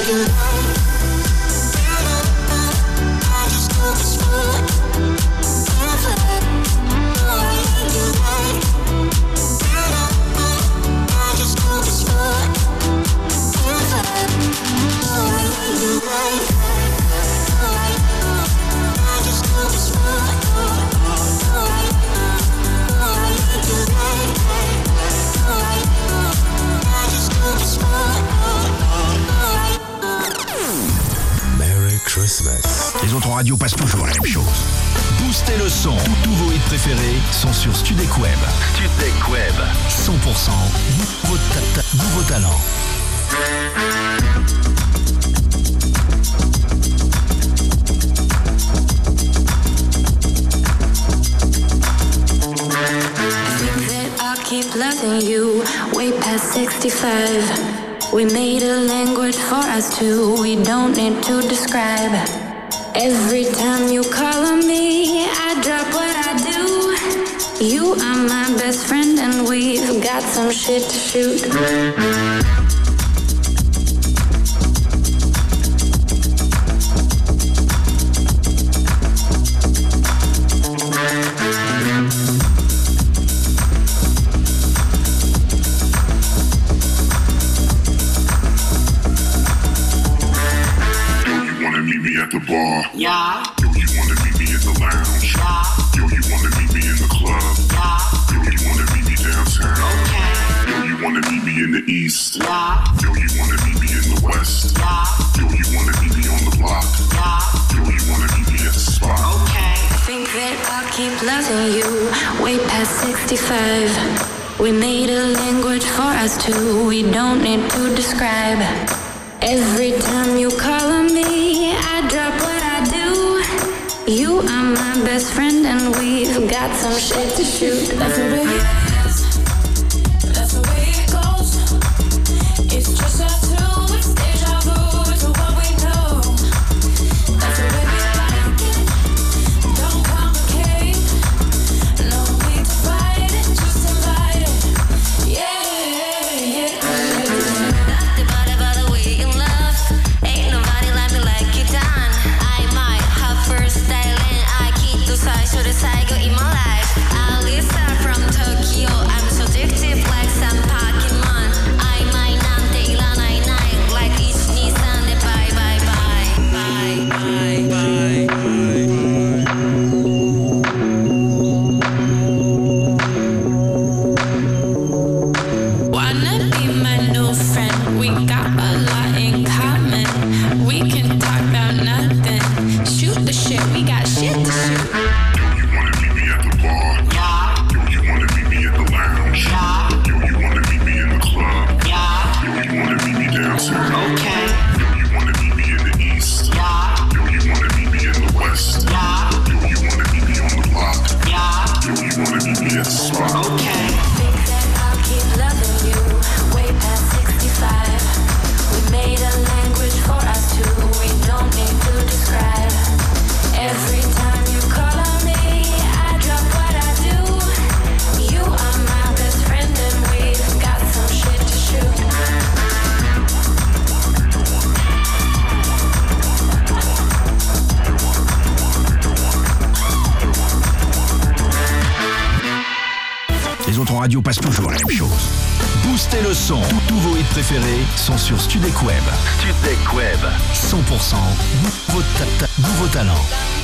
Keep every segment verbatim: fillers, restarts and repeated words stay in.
Les autres radios passent toujours la même chose. Boostez le son. Tous vos hits préférés sont sur Studek Web. Studek Web. cent pour cent nouveau, ta- ta- nouveau talent. Keep loving you way past sixty-five. We made a language for us two. We don't need to describe. Every time you call on me, I drop what I do. You are my best friend and we've got some shit to shoot. Yeah. Yo, you wanna meet me in the lounge? Yeah. Yo, you wanna meet me in the club? Yeah. Yo, you wanna meet me downtown? Okay. Yo, you wanna meet me in the east? Yeah. Yo, you wanna meet me in the west? Yeah. Yo, you wanna meet me on the block? Yeah. Yo, you wanna meet me at the spot? Okay. I think that I'll keep loving you way past sixty-five. We made a language for us two. We don't need to describe. Every time you call on me, I drop what I do. You are my best friend and we've got some shit to shoot. That's the way it is. That's the way it goes. It's just us two. It's deja vu to what we know. That's the way we like it. Don't complicate. No need to fight it. Just invite it. Yeah, yeah. Nothing but about the way you love. Ain't nobody like me like you done. I might have first style and I keep to side should the cycle in my life. Alisa from Tokyo, I'm so addictive like some Pokemon. I might not take la night night like each Nissan. Bye bye bye bye bye bye bye. Wanna be my new friend? We got a lot in common. We can talk about nothing. Shoot the shit, we got shit to shoot. Yo, you wanna meet me at the bar? Yeah. Yo, you wanna meet me at the lounge? Yeah. Yo, you wanna meet me in the club? Yeah. Yo, you wanna meet me downtown? Okay. Yo, you wanna meet me in the east? Yeah. Yo, you wanna meet me in the west? Yeah. Yo, you wanna meet me on the block? Yeah. Yo, you wanna meet me at the spot? Okay. Think that I'll keep loving you way past sixty-five. We made a language for us two. We don't need to describe. Every time you call on me, I drop what I do. You are my best friend and we've got some shit to shoot. Les autres radios passent toujours la même chose. Boostez le son. Tous vos hits préférés sont sur Studek Web. Studek Web. cent pour cent nouveau, ta- ta- nouveau talent.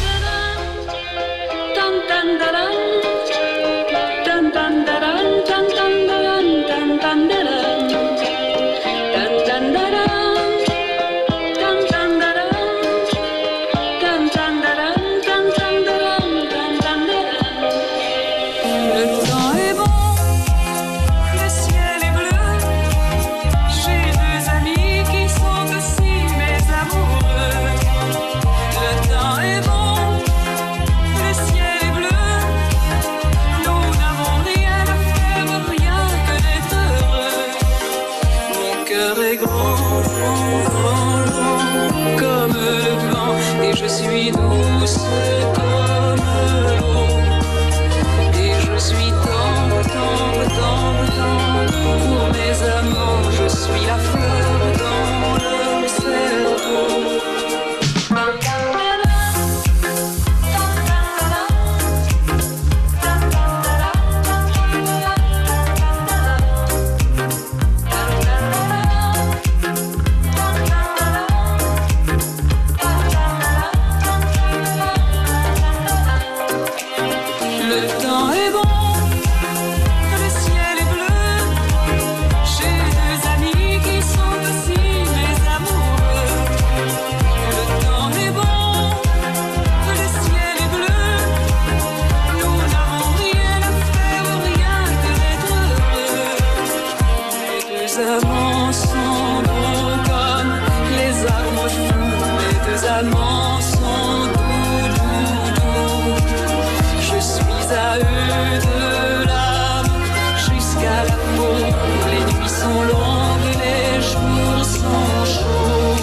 Le temps est bon, le ciel est bleu. J'ai deux amis qui sont aussi mes amoureux. Le temps est bon, le ciel est bleu. Nous n'avons rien à faire, rien que d'être heureux. Mon cœur est grand, grand, grand, comme le vent, et je suis douce comme l'eau. Et je suis tendre, tendre, tendre, tendre pour mes amants. Je suis la fleur dans le ciel. amants sont bons comme les arbres fous. Les deux amants sont doux, doux, doux. Je suis à eux de l'âme jusqu'à la peau. Les nuits sont longues, les jours sont chauds.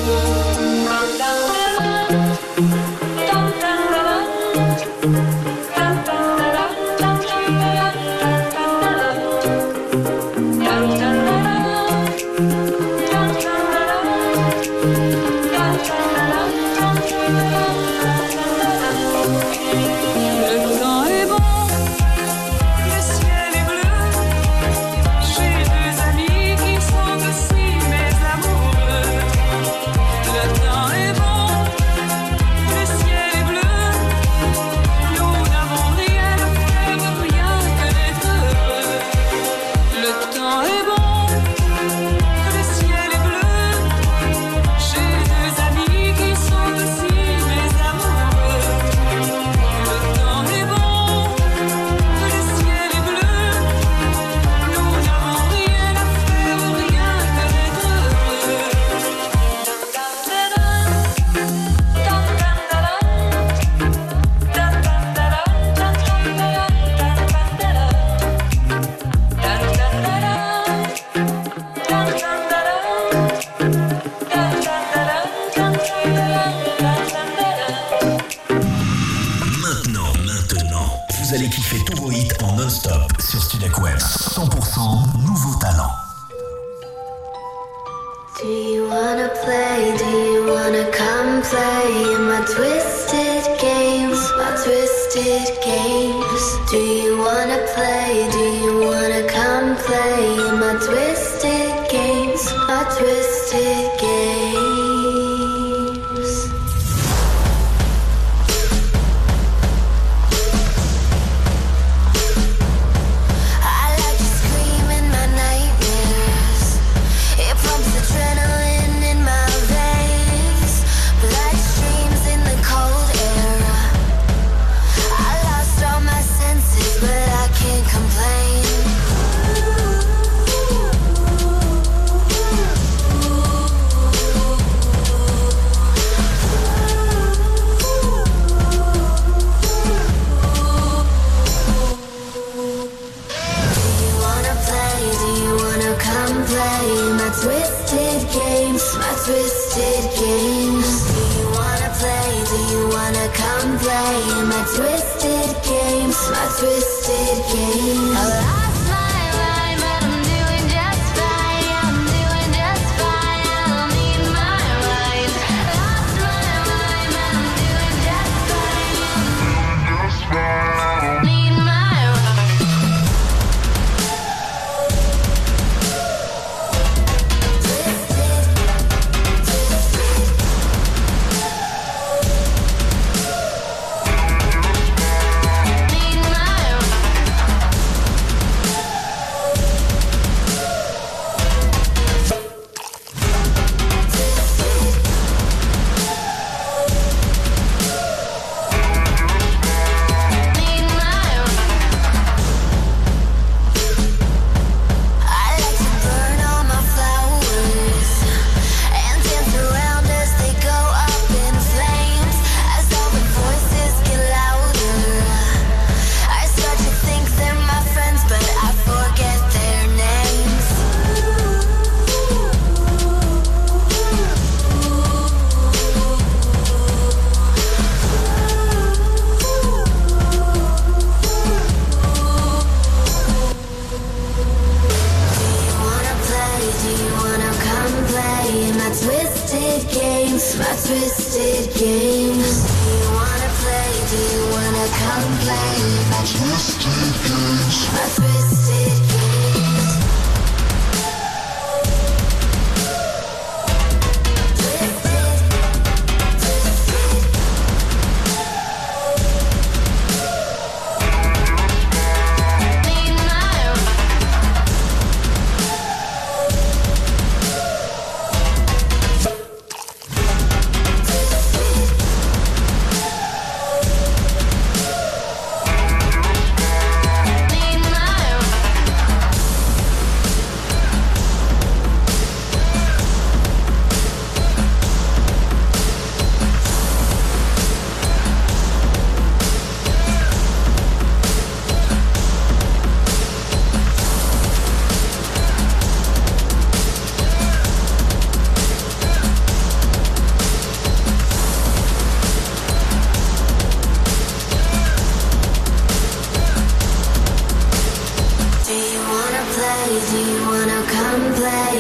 Need my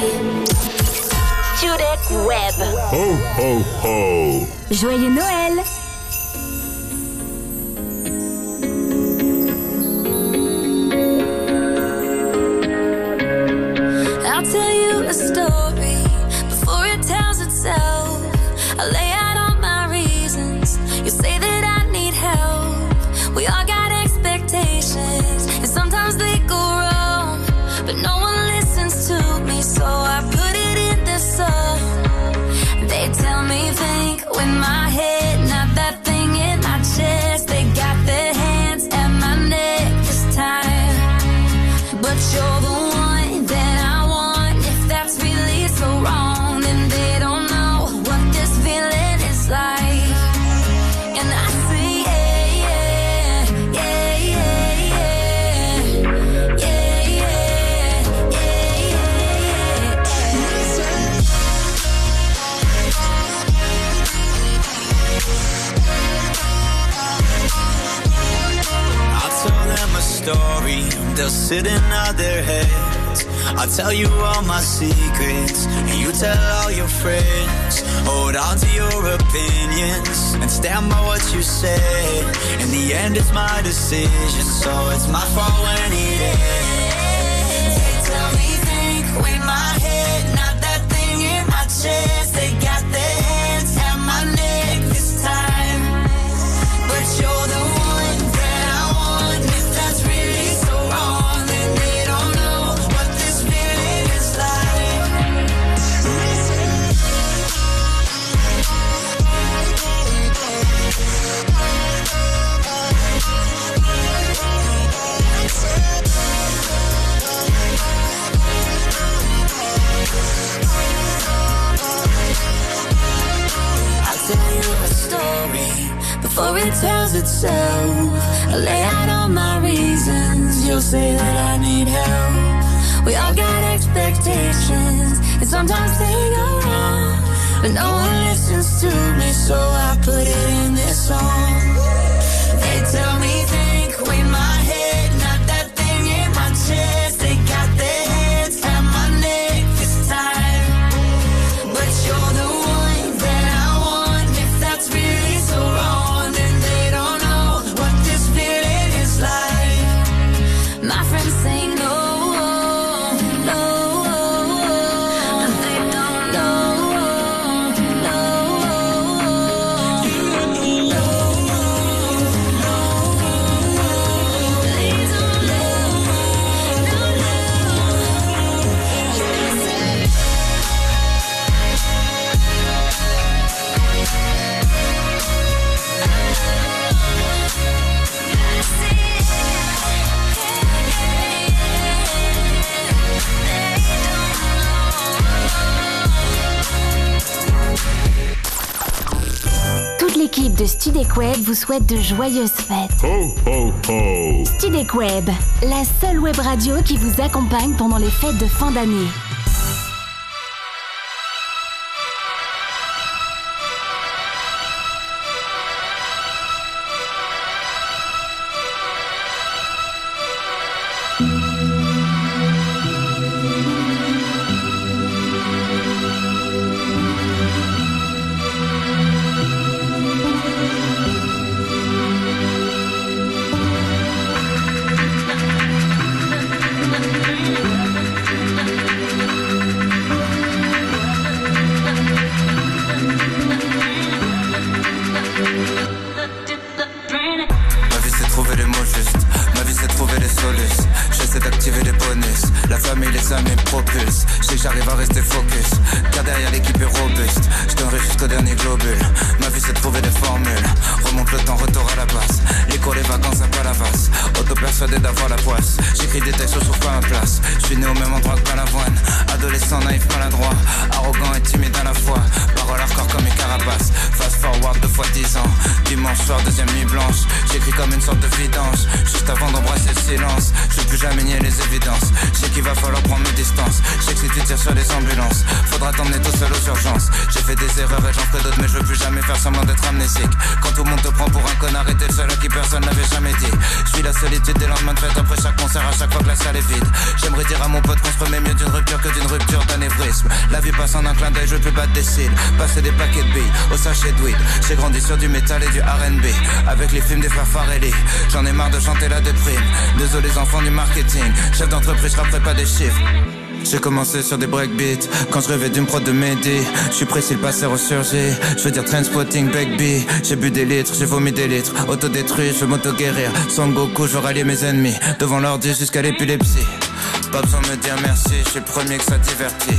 Studek Web. Ho, ho, ho. Joyeux Noël. I'll tell you a story before it tells itself. I lay out all my reasons. You say that I need help. We all got expectations, and sometimes they go wrong, but no one listens to me, so I put it in the song. They tell me think with my head, not that thing in my chest. They got their hands at my neck this time, but you're the one that I want. If that's really so wrong, then they don't know what this feeling is like. And I say yeah, yeah, yeah, yeah, yeah, yeah, yeah, yeah, I'll tell them a story, they'll sit and nod their heads. I'll tell you all my secrets, and you tell all your friends. Hold on to your opinions, and stand by what you said. In the end it's my decision, so it's my fault when it ends. They tell me think with my head, not that thing in my chest. They got their hands at my neck this time, but you're the one that I want. If that's really so wrong, then they don't know what this feeling is like. I'll tell you a story before it tells itself. I lay out all my reasons. You'll say that I need help. We all got expectations, and sometimes they go wrong, but no one listens to me, so I put it in this song. They tell me think with my head, not that thing in my chest. They got their hands at my neck this time, but you're the one that I want. If that's really so wrong, then they don't know what this feeling is like. My friends say no, no, and they don't know, no, please don't know, no, no. Toute l'équipe de Studek Web vous souhaite de joyeuses fêtes. Ho, ho, ho. Studek Web, la seule web radio qui vous accompagne pendant les fêtes de fin d'année. Ma vie c'est trouver les mots justes, ma vie c'est trouver les solutions. J'essaie d'activer les bonus, la famille les amis me propulsent. Je sais que j'arrive à rester focus, car derrière l'équipe est robuste. Je donnerai jusqu'au dernier globule, ma vie c'est trouver des formules. Remonte le temps, retour à la base. Les cours, les vacances, un palavas. Auto-persuadé d'avoir la poisse. J'écris des textes, je trouve pas ma place. Je suis né au même endroit que Balavoine. Adolescent naïf, maladroit, arrogant et timide à la fois. Parole hardcore comme une carapace. Fast forward deux fois dix ans. Dis-moi dimanche soir, deuxième nuit blanche. J'écris comme une sorte de vidange, juste avant d'embrasser le silence. Je veux plus jamais nier les évidences. Je sais qu'il va falloir prendre mes distances. Je sais que si tu tires sur les ambulances, faudra t'emmener tout seul aux urgences. J'ai fait des erreurs et j'en ferai d'autres, mais je veux plus jamais faire semblant d'être amnésique. Quand tout le monde te prend pour un connard et t'es le seul à qui personne n'avait jamais dit. Je vis la solitude des lendemains de fête après chaque concert, à chaque fois que la salle est vide. J'aimerais dire à mon pote qu'on se remet mieux d'une rupture que d'une rupture d'anévrisme. La vie passe en un clin d'œil, je veux plus battre des cils. Passer des paquets de billes au sachet de weed. J'ai grandi sur du métal et du R and B, avec les films des frères Farelli. J'en ai marre de chanter la déprime. Désolé les enfants du marketing. Chef d'entreprise, je rapperai pas des chiffres. J'ai commencé sur des breakbeats quand je rêvais d'une prod de Mehdi. Je suis précis, le passé ressurgit. Je veux dire Trainspotting, Backbee. J'ai bu des litres, j'ai vomi des litres. Autodétruit, je veux m'auto-guérir. Son Goku, je veux rallier mes ennemis. Devant l'ordi jusqu'à l'épilepsie. Pas besoin de me dire merci, je suis le premier que ça divertit.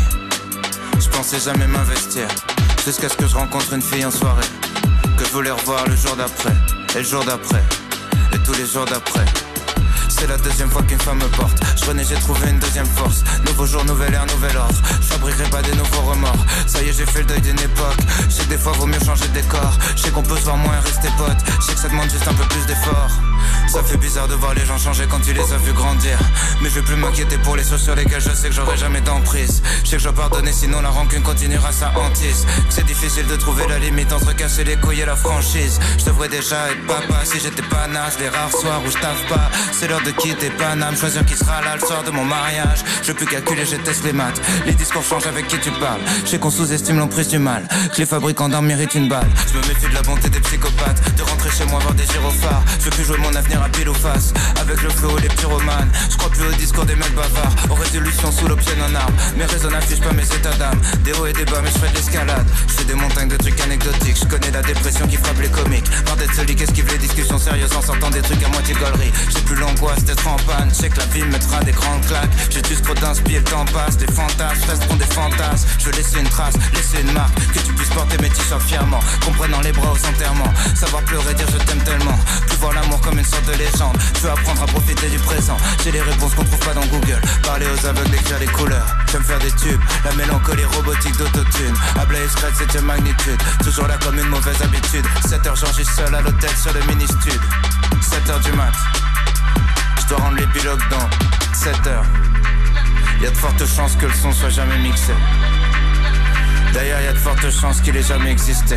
Je pensais jamais m'investir, jusqu'à ce que je rencontre une fille en soirée, que je voulais revoir le jour d'après, et le jour d'après, et tous les jours d'après. C'est la deuxième fois qu'une femme me porte. Je renais, j'ai trouvé une deuxième force. Nouveau jour, nouvelle ère, nouvel ordre. Je fabriquerai pas des nouveaux remords. Ça y est, j'ai fait le deuil d'une époque. Je sais que des fois vaut mieux changer de décor. Je sais qu'on peut se voir moins et rester potes. Je sais que ça demande juste un peu plus d'effort. Ça fait bizarre de voir les gens changer quand tu les as vus grandir. Mais je vais plus m'inquiéter pour les choses sur lesquelles je sais que j'aurai jamais d'emprise. Je sais que je dois pardonner sinon la rancune continuera sa hantise. Que c'est difficile de trouver la limite entre casser les couilles et la franchise. Je devrais déjà être papa si j'étais pas nage. Les rares soirs où je taffe pas, c'est l'heure de quitter Paname. Choisir qui sera là le soir de mon mariage. Je veux plus calculer, je teste les maths. Les discours changent avec qui tu parles. Je sais qu'on sous-estime l'emprise du mal, que les fabricants d'armes méritent une balle. Je me méfie de la bonté des psychopathes, de rentrer chez moi voir des gyrophares. Je veux plus jouer mon avenir à pile ou face, avec le flow et les pyromanes. Je crois plus au discours des mecs bavards, aux résolutions sous l'option en armes. Mes raisons n'affichent pas mes états d'âme. Des hauts et des bas mais je fais de l'escalade. Je fais des montagnes de trucs anecdotiques. Je connais la dépression qui frappe les comiques. Par d'être celui qui esquive les discussions sérieuses en sortant des trucs à moitié gaulerie. J'ai plus l'angoisse d'être en panne. Je sais que la vie me mettra des grandes claques. J'ai juste trop d'inspi, le temps passe. Des fantasmes resteront des fantasmes. Je veux laisser une trace, laisser une marque. Que tu puisses porter mes t-shirts fièrement, qu'on prenne dans les bras aux enterrements. Savoir pleurer, dire je t'aime tellement. Plus voir l'amour comme une sorte de légende. Je veux apprendre à profiter du présent. J'ai les réponses qu'on trouve pas dans Google. Parler aux aveugles, décrire les couleurs. J'aime faire des tubes, la mélancolie robotique d'autotune. À Blaze Scratch, septième magnitude. Toujours là comme une mauvaise habitude. sept heures, j'enregistre seul à l'hôtel sur le mini-stud. sept heures du mat. Je dois rendre l'épilogue dans sept heures. Y'a de fortes chances que le son soit jamais mixé. D'ailleurs y'a de fortes chances qu'il ait jamais existé.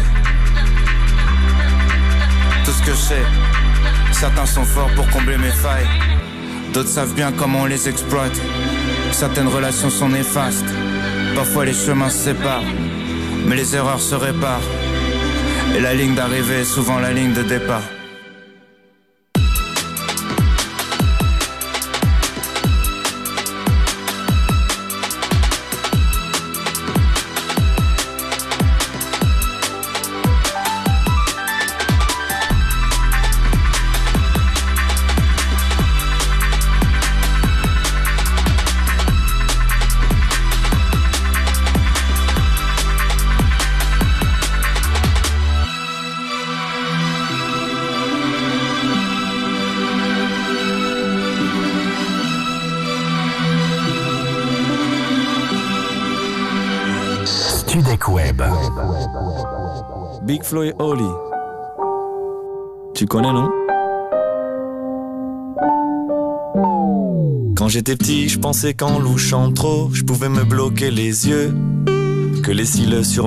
Tout ce que je sais, certains sont forts pour combler mes failles. D'autres savent bien comment on les exploite. Certaines relations sont néfastes. Parfois les chemins se séparent, mais les erreurs se réparent. Et la ligne d'arrivée est souvent la ligne de départ. Web. Big Flo et Oli. Tu connais, non? Quand j'étais petit, je pensais qu'en louchant trop, je pouvais me bloquer les yeux. Que les cils sur